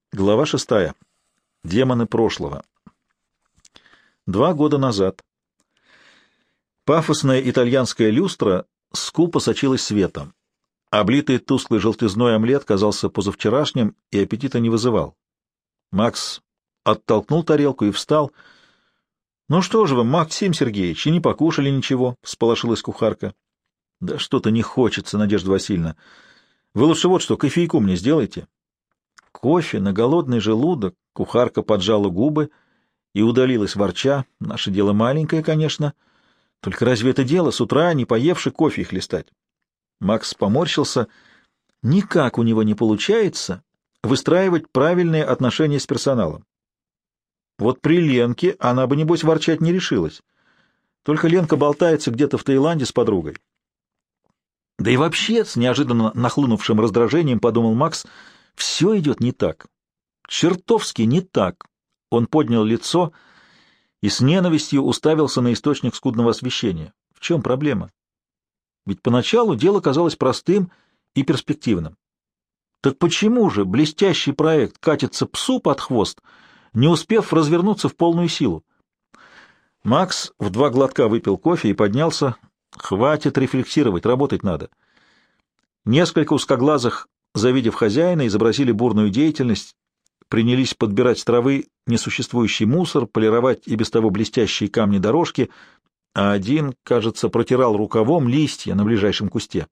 Глава 6. Демоны прошлого. 2 года назад. Пафосная итальянская люстра скупо сочилась светом. Облитый тусклой желтизной омлет казался позавчерашним и аппетита не вызывал. Макс оттолкнул тарелку и встал. — Ну что же вы, Максим Сергеевич, и не покушали ничего? — всполошилась кухарка. — Да что-то не хочется, Надежда Васильевна. Вы лучше вот что, кофейку мне сделайте. Кофе на голодный желудок, кухарка поджала губы и удалилась ворча. Наше дело маленькое, конечно. Только разве это дело с утра, не поевши, кофе хлестать? Макс поморщился. Никак у него не получается выстраивать правильные отношения с персоналом. Вот при Ленке она бы, небось, ворчать не решилась. Только Ленка болтается где-то в Таиланде с подругой. Да и вообще, с неожиданно нахлынувшим раздражением подумал Макс, все идет не так. Чертовски не так. Он поднял лицо и с ненавистью уставился на источник скудного освещения. В чем проблема? Ведь поначалу дело казалось простым и перспективным. Так почему же блестящий проект катится псу под хвост, не успев развернуться в полную силу? Макс в 2 глотка выпил кофе и поднялся. Хватит рефлексировать, работать надо. Несколько узкоглазых, завидев хозяина, изобразили бурную деятельность, принялись подбирать с травы несуществующий мусор, полировать и без того блестящие камни дорожки, а один, кажется, протирал рукавом листья на ближайшем кусте.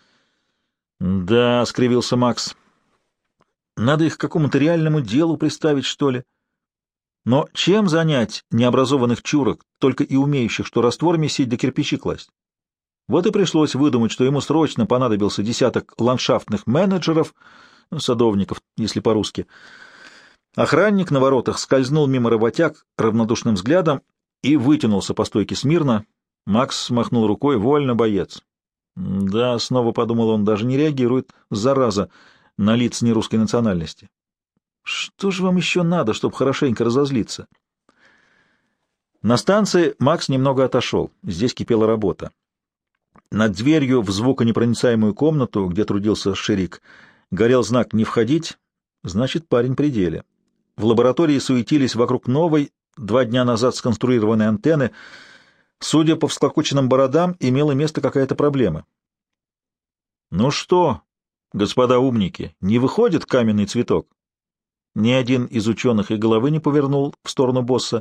«Да», — скривился Макс, — «надо их к какому-то реальному делу приставить, что ли? Но чем занять необразованных чурок, только и умеющих что раствор месить да кирпичи класть? Вот и пришлось выдумать, что ему срочно понадобился десяток ландшафтных менеджеров, садовников, если по-русски. Охранник на воротах скользнул мимо работяг равнодушным взглядом и вытянулся по стойке смирно. Макс махнул рукой: «Вольно, боец». Да, снова подумал он, даже не реагирует, зараза, на лиц нерусской национальности. Что же вам еще надо, чтобы хорошенько разозлиться? На станции Макс немного отошел. Здесь кипела работа. Над дверью в звуконепроницаемую комнату, где трудился Ширик, горел знак «Не входить», значит, парень при деле. В лаборатории суетились вокруг новой, 2 дня назад сконструированной антенны. Судя по всклокоченным бородам, имела место какая-то проблема. «Ну что, господа умники, не выходит каменный цветок?» Ни один из ученых и головы не повернул в сторону босса.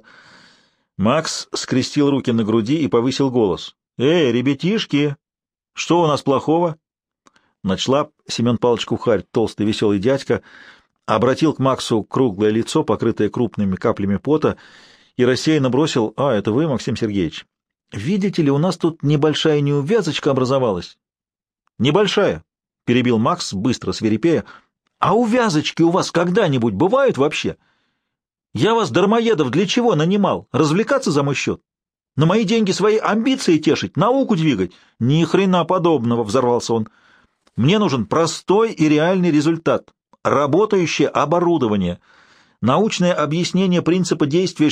Макс скрестил руки на груди и повысил голос. «Эй, ребятишки, что у нас плохого?» Ночлаб, Семен Павлович Кухарь, толстый веселый дядька, обратил к Максу круглое лицо, покрытое крупными каплями пота, и рассеянно бросил: «А, это вы, Максим Сергеевич? Видите ли, у нас тут небольшая неувязочка образовалась». «Небольшая», — перебил Макс, быстро свирепея. «А увязочки у вас когда-нибудь бывают вообще? Я вас, дармоедов, для чего нанимал? Развлекаться за мой счет? На мои деньги свои амбиции тешить, науку двигать? Ни хрена подобного», — взорвался он. «Мне нужен простой и реальный результат, работающее оборудование, научное объяснение принципа действия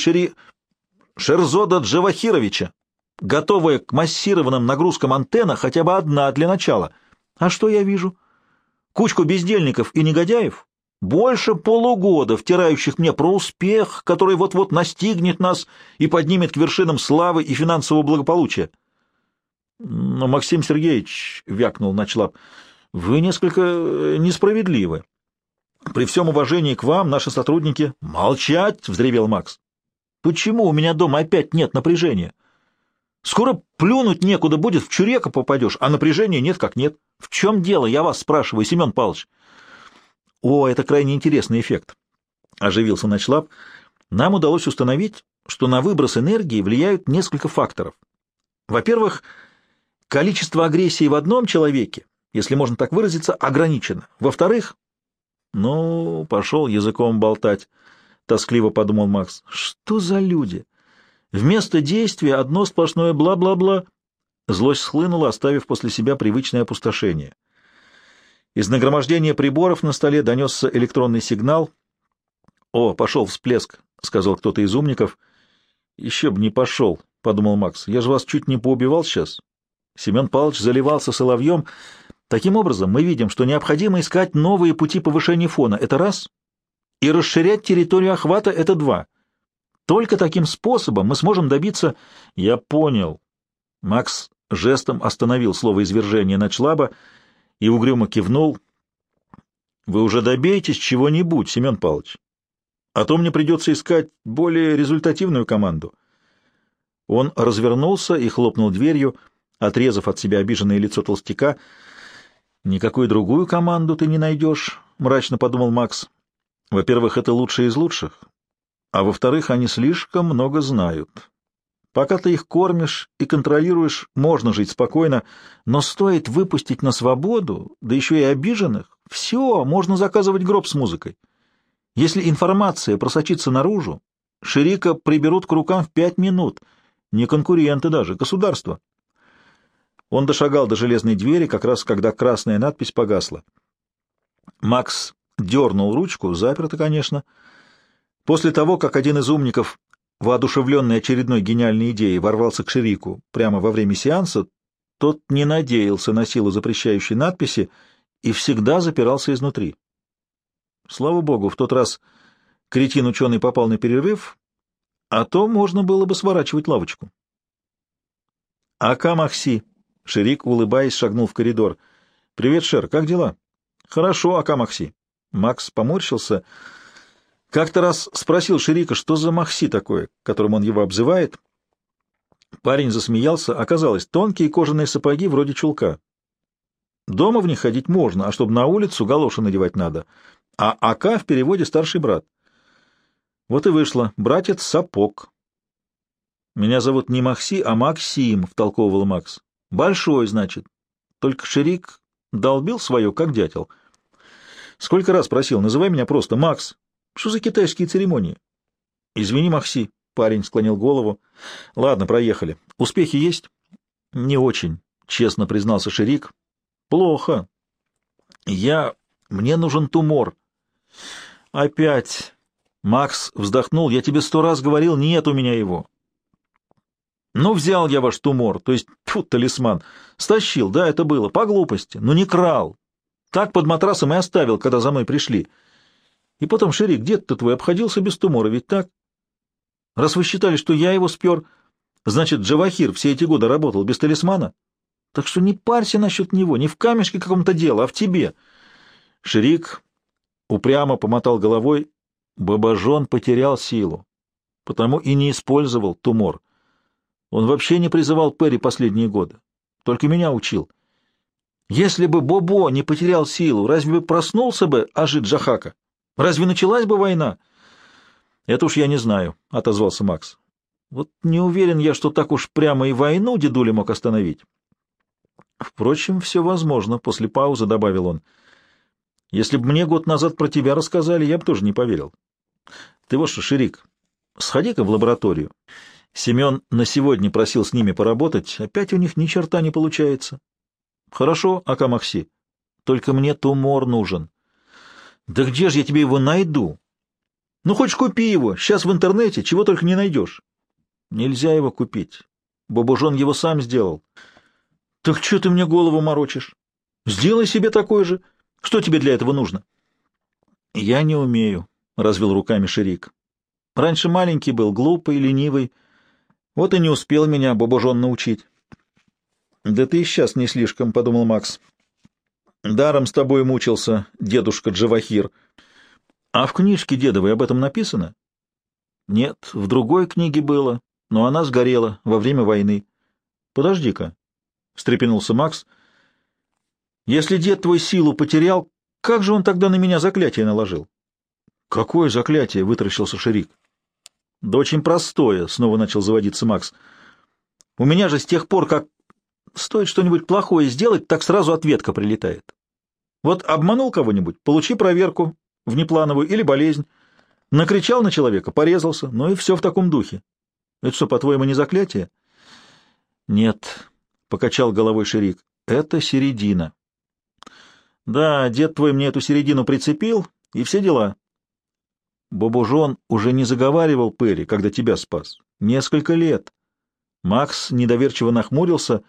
Шерзода Джавахировича, готовая к массированным нагрузкам антенна, хотя бы одна для начала. А что я вижу? Кучку бездельников и негодяев, больше полугода втирающих мне про успех, который вот-вот настигнет нас и поднимет к вершинам славы и финансового благополучия». «Но, Максим Сергеевич, — вякнул Ночлаб, — вы несколько несправедливы. При всем уважении к вам наши сотрудники...» «Молчать!» — взревел Макс. «Почему у меня дома опять нет напряжения? Скоро плюнуть некуда будет, в чурека попадешь, а напряжения нет как нет. В чем дело, я вас спрашиваю, Семен Павлович?» «О, это крайне интересный эффект», — оживился Ночлаб. «Нам удалось установить, что на выброс энергии влияют несколько факторов. Во-первых, количество агрессии в одном человеке, если можно так выразиться, ограничено. Во-вторых...» «Ну, пошел языком болтать», — тоскливо подумал Макс. «Что за люди? Вместо действия одно сплошное бла-бла-бла». Злость схлынула, оставив после себя привычное опустошение. Из нагромождения приборов на столе донесся электронный сигнал. «О, пошел всплеск», — сказал кто-то из умников. «Еще б не пошел», — подумал Макс. «Я же вас чуть не поубивал сейчас». Семен Павлович заливался соловьем. Таким образом, мы видим, что необходимо искать новые пути повышения фона. Это раз. и расширять территорию охвата — это 2. Только таким способом мы сможем добиться... Я понял. Макс жестом остановил слово извержения Начлаба и угрюмо кивнул. Вы уже добеетесь чего-нибудь, Семен Павлович. А то мне придется искать более результативную команду. Он развернулся и хлопнул дверью, отрезав от себя обиженное лицо толстяка. «Никакую другую команду ты не найдешь», — мрачно подумал Макс. «Во-первых, это лучшие из лучших, а во-вторых, они слишком много знают. Пока ты их кормишь и контролируешь, можно жить спокойно, но стоит выпустить на свободу, да еще и обиженных, все, можно заказывать гроб с музыкой. Если информация просочится наружу, Ширика приберут к рукам в 5 минут, не конкуренты даже, государство». Он дошагал до железной двери, как раз когда красная надпись погасла. Макс дернул ручку, заперто, конечно. После того, как один из умников, воодушевленный очередной гениальной идеей, ворвался к Ширику прямо во время сеанса, тот не надеялся на силу запрещающей надписи и всегда запирался изнутри. Слава богу, в тот раз кретин-ученый попал на перерыв, а то можно было бы сворачивать лавочку. «Ака Махси!» — Ширик, улыбаясь, шагнул в коридор. «Привет, Шер, как дела?» «Хорошо, Ака Махси». Макс поморщился. Как-то раз спросил Ширика, что за Махси такое, которым он его обзывает. Парень засмеялся. Оказалось, тонкие кожаные сапоги вроде чулка. Дома в них ходить можно, а чтобы на улицу галоши надевать надо. А Ака в переводе старший брат. Вот и вышло. Братец Сапог. «Меня зовут не Махси, а Максим», — втолковывал Макс. «Большой, значит». Только Ширик долбил свое, как дятел. Сколько раз просил, называй меня просто Макс. Что за китайские церемонии? Извини, Макси, парень склонил голову. Ладно, проехали. Успехи есть? Не очень, честно признался Ширик. Плохо. Мне нужен тумор. Опять. Макс вздохнул. Я тебе 100 раз говорил, нет у меня его. Ну, взял я ваш тумор, то есть, тьфу, талисман. Стащил, да, это было, по глупости, но не крал. Так под матрасом и оставил, когда за мной пришли. И потом, Ширик, дед-то твой обходился без тумора, ведь так? Раз вы считали, что я его спер, значит, Джавахир все эти годы работал без талисмана? Так что не парься насчет него, не в камешке каком-то дело, а в тебе. Ширик упрямо помотал головой. Бабажон потерял силу, потому и не использовал тумор. Он вообще не призывал Перри последние годы, только меня учил. Если бы Бобо не потерял силу, разве бы проснулся бы Ажит Джахака? Разве началась бы война? — Это уж я не знаю, — отозвался Макс. — Вот не уверен я, что так уж прямо и войну дедуля мог остановить. Впрочем, все возможно, — после паузы добавил он. — Если бы мне год назад про тебя рассказали, я бы тоже не поверил. Ты вот что, Ширик, сходи-ка в лабораторию. Семен на сегодня просил с ними поработать, опять у них ни черта не получается. — Хорошо, Ака Махси, только мне тумор нужен. — Да где же я тебе его найду? — Ну, хочешь, купи его, сейчас в интернете, чего только не найдешь. — Нельзя его купить. Бабужон его сам сделал. — Так что ты мне голову морочишь? Сделай себе такой же. Что тебе для этого нужно? — Я не умею, — развел руками Ширик. — Раньше маленький был, глупый, ленивый. Вот и не успел меня Бабужон научить. — Да ты и сейчас не слишком, — подумал Макс. — Даром с тобой мучился дедушка Джавахир. — А в книжке дедовой об этом написано? — Нет, в другой книге было, но она сгорела во время войны. — Подожди-ка, — встрепенулся Макс. — Если дед твой силу потерял, как же он тогда на меня заклятие наложил? — Какое заклятие? — вытаращился Ширик. — Да очень простое, — снова начал заводиться Макс. — У меня же с тех пор, как стоит что-нибудь плохое сделать, так сразу ответка прилетает. Вот обманул кого-нибудь, получи проверку внеплановую или болезнь. Накричал на человека, порезался, ну и все в таком духе. Это что, по-твоему, не заклятие? Нет, — покачал головой Ширик, — это середина. Да, дед твой мне эту середину прицепил, и все дела. Бобужон уже не заговаривал Перри, когда тебя спас. Несколько лет. Макс недоверчиво нахмурился.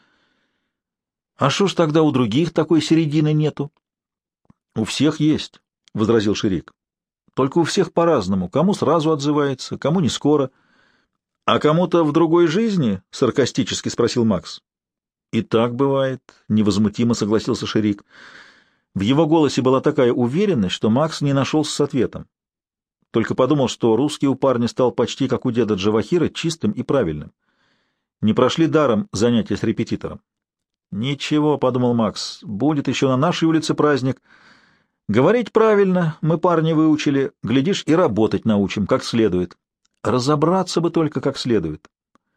А что ж тогда у других такой середины нету? — У всех есть, — возразил Ширик. только у всех по-разному. Кому сразу отзывается, кому не скоро. — А кому-то в другой жизни? — саркастически спросил Макс. — И так бывает, — невозмутимо согласился Шерик. В его голосе была такая уверенность, что Макс не нашелся с ответом. Только подумал, что русский у парня стал почти как у деда Джавахира, чистым и правильным. Не прошли даром занятия с репетитором. «Ничего», — подумал Макс, — «будет еще на нашей улице праздник. Говорить правильно мы, парни, выучили, глядишь, и работать научим, как следует. Разобраться бы только как следует».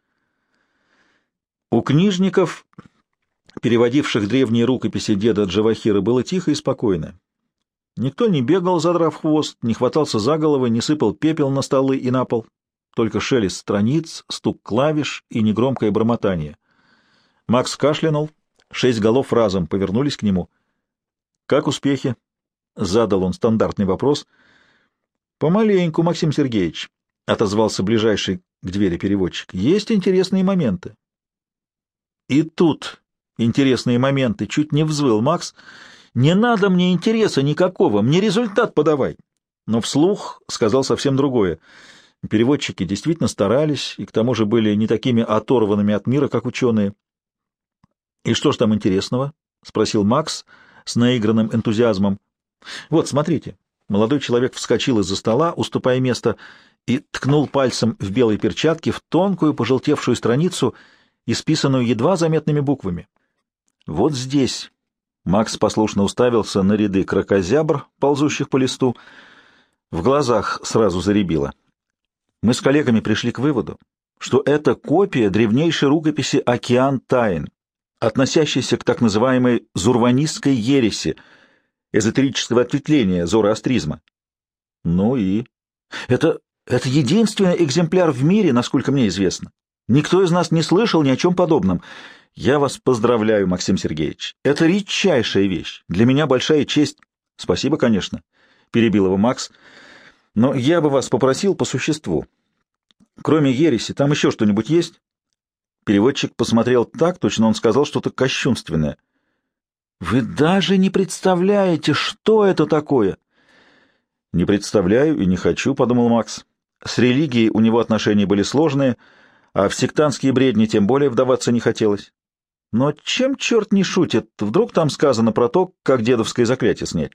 У книжников, переводивших древние рукописи деда Джавахира, было тихо и спокойно. Никто не бегал, задрав хвост, не хватался за головы, не сыпал пепел на столы и на пол. Только шелест страниц, стук клавиш и негромкое бормотание. Макс кашлянул, 6 голов разом повернулись к нему. «Как успехи?» — задал он стандартный вопрос. «Помаленьку, Максим Сергеевич», — отозвался ближайший к двери переводчик. «Есть интересные моменты». И тут интересные моменты, чуть не взвыл Макс. «Не надо мне интереса никакого, мне результат подавай». Но вслух сказал совсем другое. Переводчики действительно старались, и к тому же были не такими оторванными от мира, как ученые. «И что ж там интересного?» — спросил Макс с наигранным энтузиазмом. «Вот, смотрите». Молодой человек вскочил из-за стола, уступая место, и ткнул пальцем в белой перчатке в тонкую пожелтевшую страницу, исписанную едва заметными буквами. «Вот здесь». Макс послушно уставился на ряды кракозябр, ползущих по листу. В глазах сразу зарябило. Мы с коллегами пришли к выводу, что это копия древнейшей рукописи «Океан тайн», относящейся к так называемой зурванистской ереси, эзотерического ответвления зороастризма. Ну и? Это единственный экземпляр в мире, насколько мне известно. Никто из нас не слышал ни о чем подобном. Я вас поздравляю, Максим Сергеевич. Это редчайшая вещь. Для меня большая честь. Спасибо, конечно, — перебил его Макс. Но я бы вас попросил по существу. Кроме ереси, там еще что-нибудь есть? Переводчик посмотрел так, точно он сказал что-то кощунственное. Вы даже не представляете, что это такое? Не представляю и не хочу, — подумал Макс. С религией у него отношения были сложные, а в сектантские бредни тем более вдаваться не хотелось. Но чем черт не шутит, вдруг там сказано про то, как дедовское заклятие снять?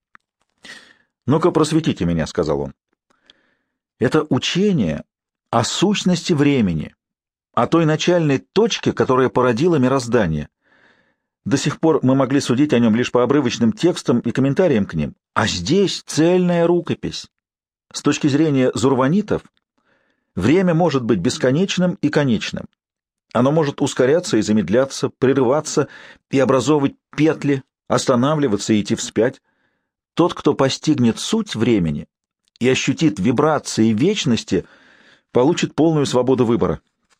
«Ну-ка, просветите меня», — сказал он. «Это учение о сущности времени, о той начальной точке, которая породила мироздание. До сих пор мы могли судить о нем лишь по обрывочным текстам и комментариям к ним, а здесь цельная рукопись. С точки зрения зурванитов, время может быть бесконечным и конечным. Оно может ускоряться и замедляться, прерываться и образовывать петли, останавливаться и идти вспять. Тот, кто постигнет суть времени и ощутит вибрации вечности, получит полную свободу выбора».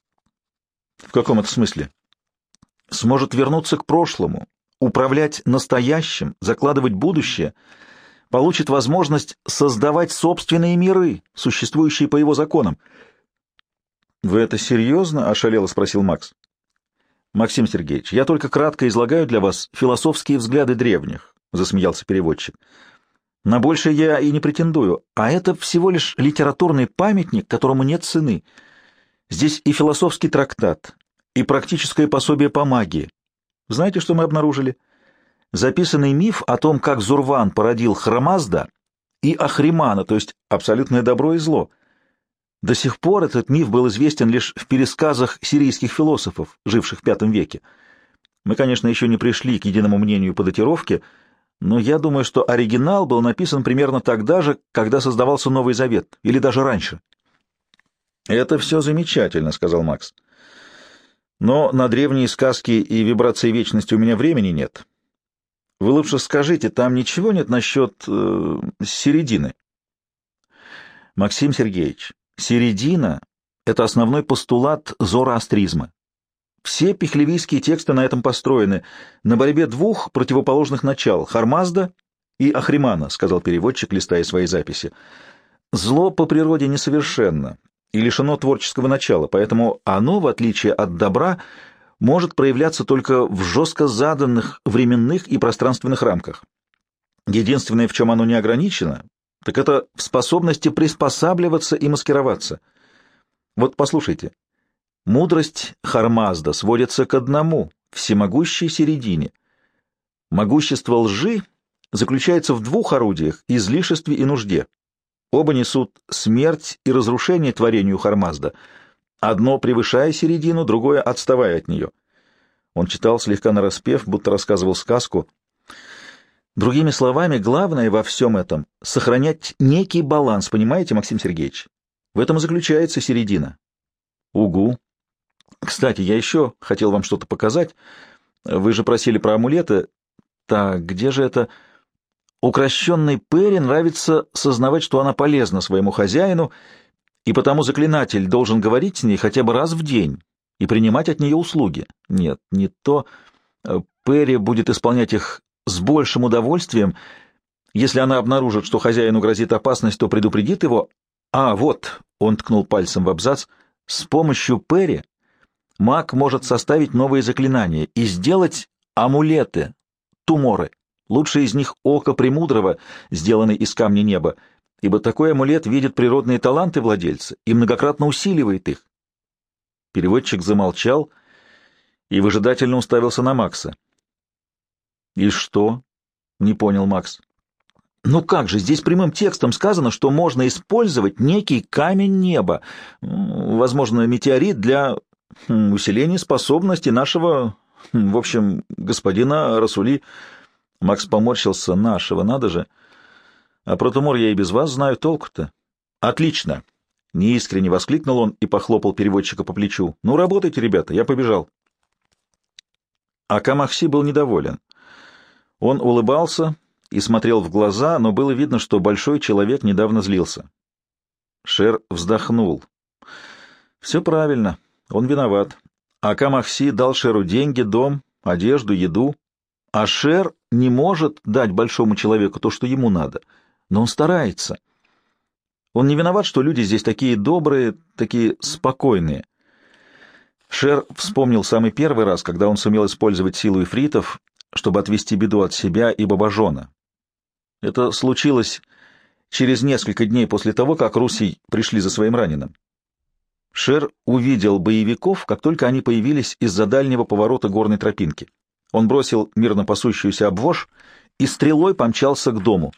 В каком это смысле? Сможет вернуться к прошлому, управлять настоящим, закладывать будущее, получит возможность создавать собственные миры, существующие по его законам. «Вы это серьезно?» — ошалело спросил Макс. «Максим Сергеевич, я только кратко излагаю для вас философские взгляды древних», — засмеялся переводчик. «На большее я и не претендую, а это всего лишь литературный памятник, которому нет цены. Здесь и философский трактат, и практическое пособие по магии. Знаете, что мы обнаружили? Записанный миф о том, как Зурван породил Храмазда и Ахримана, то есть абсолютное добро и зло. До сих пор этот миф был известен лишь в пересказах сирийских философов, живших в V веке. Мы, конечно, еще не пришли к единому мнению по датировке, но я думаю, что оригинал был написан примерно тогда же, когда создавался Новый Завет, или даже раньше». «Это все замечательно», — сказал Макс. «Но на древние сказки и вибрации вечности у меня времени нет. Вы лучше скажите, там ничего нет насчет середины?» «Максим Сергеевич, середина — это основной постулат зороастризма. Все пихлевийские тексты на этом построены, на борьбе двух противоположных начал — Хармазда и Ахримана», — сказал переводчик, листая свои записи. «Зло по природе несовершенно и лишено творческого начала, поэтому оно, в отличие от добра, может проявляться только в жестко заданных временных и пространственных рамках. Единственное, в чем оно не ограничено, так это в способности приспосабливаться и маскироваться. Вот послушайте. Мудрость Хармазда сводится к одному — всемогущей середине. Могущество лжи заключается в двух орудиях — излишестве и нужде. Оба несут смерть и разрушение творению Хармазда, одно превышая середину, другое отставая от нее. Он читал слегка нараспев, будто рассказывал сказку. Другими словами, главное во всем этом — сохранять некий баланс, понимаете, Максим Сергеевич? В этом и заключается середина. Угу. Кстати, я еще хотел вам что-то показать. Вы же просили про амулеты. Так, где же это? Укращенной Перри нравится сознавать, что она полезна своему хозяину, и потому заклинатель должен говорить с ней хотя бы раз в день и принимать от нее услуги. Нет, не то. Перри будет исполнять их с большим удовольствием. Если она обнаружит, что хозяину грозит опасность, то предупредит его. А, вот, он ткнул пальцем в абзац, с помощью Перри маг может составить новые заклинания и сделать амулеты, туморы. Лучший из них — око Премудрого, сделанный из камня неба, ибо такой амулет видит природные таланты владельца и многократно усиливает их. Переводчик замолчал и выжидательно уставился на Макса. «И что?» — не понял Макс. «Ну как же, здесь прямым текстом сказано, что можно использовать некий камень неба, возможно, метеорит для усиления способностей нашего, в общем, господина Расули». Макс поморщился. «Нашего, надо же. А про тумор я и без вас знаю, толку-то». «Отлично!» — неискренне воскликнул он и похлопал переводчика по плечу. «Ну, работайте, ребята, я побежал». А Камахси был недоволен. Он улыбался и смотрел в глаза, но было видно, что большой человек недавно злился. Шер вздохнул. «Все правильно, он виноват. А Камахси дал Шеру деньги, дом, одежду, еду. А Шер не может дать большому человеку то, что ему надо, но он старается. Он не виноват, что люди здесь такие добрые, такие спокойные». Шер вспомнил самый первый раз, когда он сумел использовать силу ифритов, чтобы отвести беду от себя и Бабажона. Это случилось через несколько дней после того, как Руси пришли за своим раненым. Шер увидел боевиков, как только они появились из-за дальнего поворота горной тропинки. Он бросил мирно пасущуюся обвож и стрелой помчался к дому.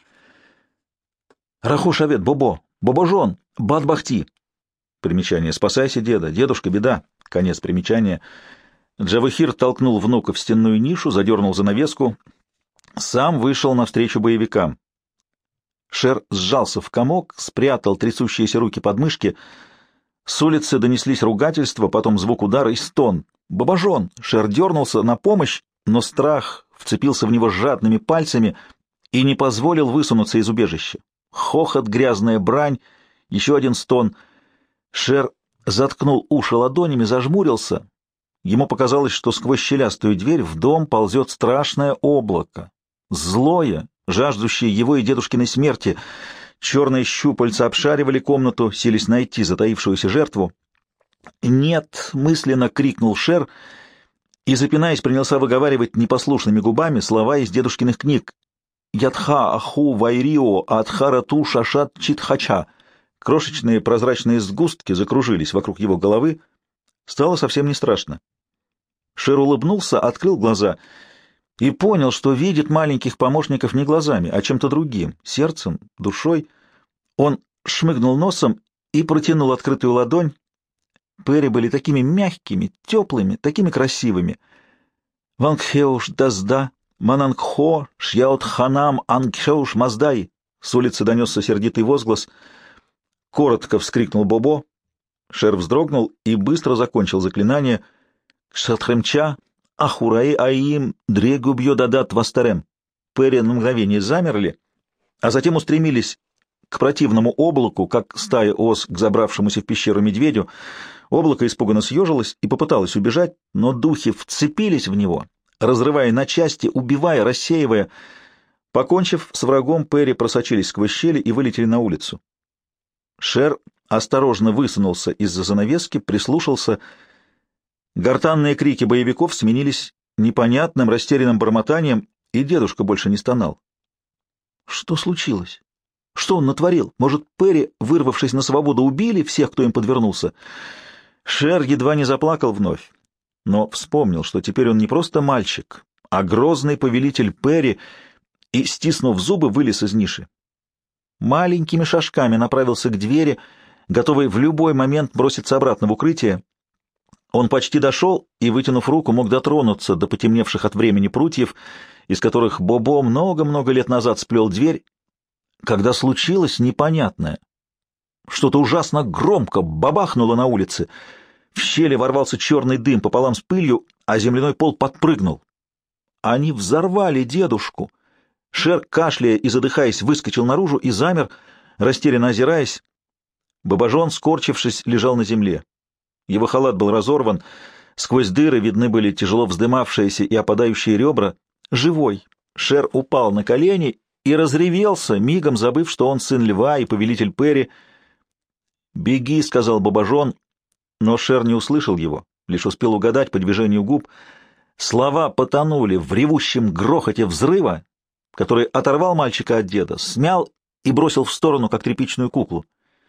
«Раху-шавет, Бобо! Бобожон! Бат-бахти!» Примечание. «Спасайся, деда! Дедушка, беда!» Конец примечания. Джавахир толкнул внука в стенную нишу, задернул занавеску, сам вышел навстречу боевикам. Шер сжался в комок, спрятал трясущиеся руки под мышки. С улицы донеслись ругательства, потом звук удара и стон. «Бабажон!» Шер дернулся на помощь, но страх вцепился в него жадными пальцами и не позволил высунуться из убежища. Хохот, грязная брань, еще один стон. Шер заткнул уши ладонями, зажмурился. Ему показалось, что сквозь щелястую дверь в дом ползет страшное облако. Злое, жаждущее его и дедушкиной смерти. Черные щупальца обшаривали комнату, сились найти затаившуюся жертву. «Нет!» — мысленно крикнул Шер и, запинаясь, принялся выговаривать непослушными губами слова из дедушкиных книг. «Ядха аху вайрио адхарату шашат читхача». Крошечные прозрачные сгустки закружились вокруг его головы. Стало совсем не страшно. Шер улыбнулся, открыл глаза и понял, что видит маленьких помощников не глазами, а чем-то другим, сердцем, душой. Он шмыгнул носом и протянул открытую ладонь. Перри были такими мягкими, теплыми, такими красивыми. «Вангхеуш дазда, манангхо, шьяот ханам ангхеуш маздай!» С улицы донесся сердитый возглас. Коротко вскрикнул Бобо. Шер вздрогнул и быстро закончил заклинание. «Кшатхремча, ахураи аим, дрегубьё дадат вастарем». Перри на мгновение замерли, а затем устремились к противному облаку, как стая ос к забравшемуся в пещеру медведю. Облако испуганно съежилось и попыталось убежать, но духи вцепились в него, разрывая на части, убивая, рассеивая. Покончив с врагом, Перри просочились сквозь щели и вылетели на улицу. Шер осторожно высунулся из-за занавески, прислушался. Гортанные крики боевиков сменились непонятным растерянным бормотанием, и дедушка больше не стонал. «Что случилось? Что он натворил? Может, Перри, вырвавшись на свободу, убили всех, кто им подвернулся? Шер едва не заплакал вновь, но вспомнил, что теперь он не просто мальчик, а грозный повелитель Перри, и, стиснув зубы, вылез из ниши. Маленькими шажками направился к двери, готовый в любой момент броситься обратно в укрытие. Он почти дошел и, вытянув руку, мог дотронуться до потемневших от времени прутьев, из которых Бобо много-много лет назад сплел дверь, когда случилось непонятное. Что-то ужасно громко бабахнуло на улице. В щели ворвался черный дым пополам с пылью, а земляной пол подпрыгнул. Они взорвали дедушку. Шер, кашляя и задыхаясь, выскочил наружу и замер, растерянно озираясь. Бабажон, скорчившись, лежал на земле. Его халат был разорван, сквозь дыры видны были тяжело вздымавшиеся и опадающие ребра. Живой. Шер упал на колени и разревелся, мигом забыв, что он сын льва и повелитель Перри. «Беги», — сказал Бабажон, но Шер не услышал его, лишь успел угадать по движению губ. Слова потонули в ревущем грохоте взрыва, который оторвал мальчика от деда, смял и бросил в сторону, как тряпичную куклу.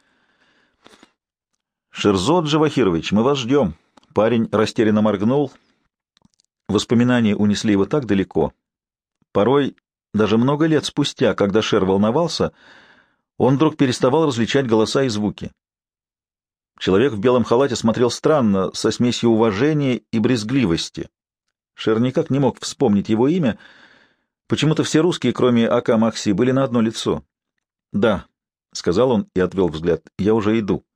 «Шерзот Джавахирович, мы вас ждем». Парень растерянно моргнул. Воспоминания унесли его так далеко. Порой, даже много лет спустя, когда Шер волновался, он вдруг переставал различать голоса и звуки. Человек в белом халате смотрел странно, со смесью уважения и брезгливости. Шер никак не мог вспомнить его имя. Почему-то все русские, кроме Ака Макси, были на одно лицо. «Да», — сказал он и отвел взгляд, — «я уже иду».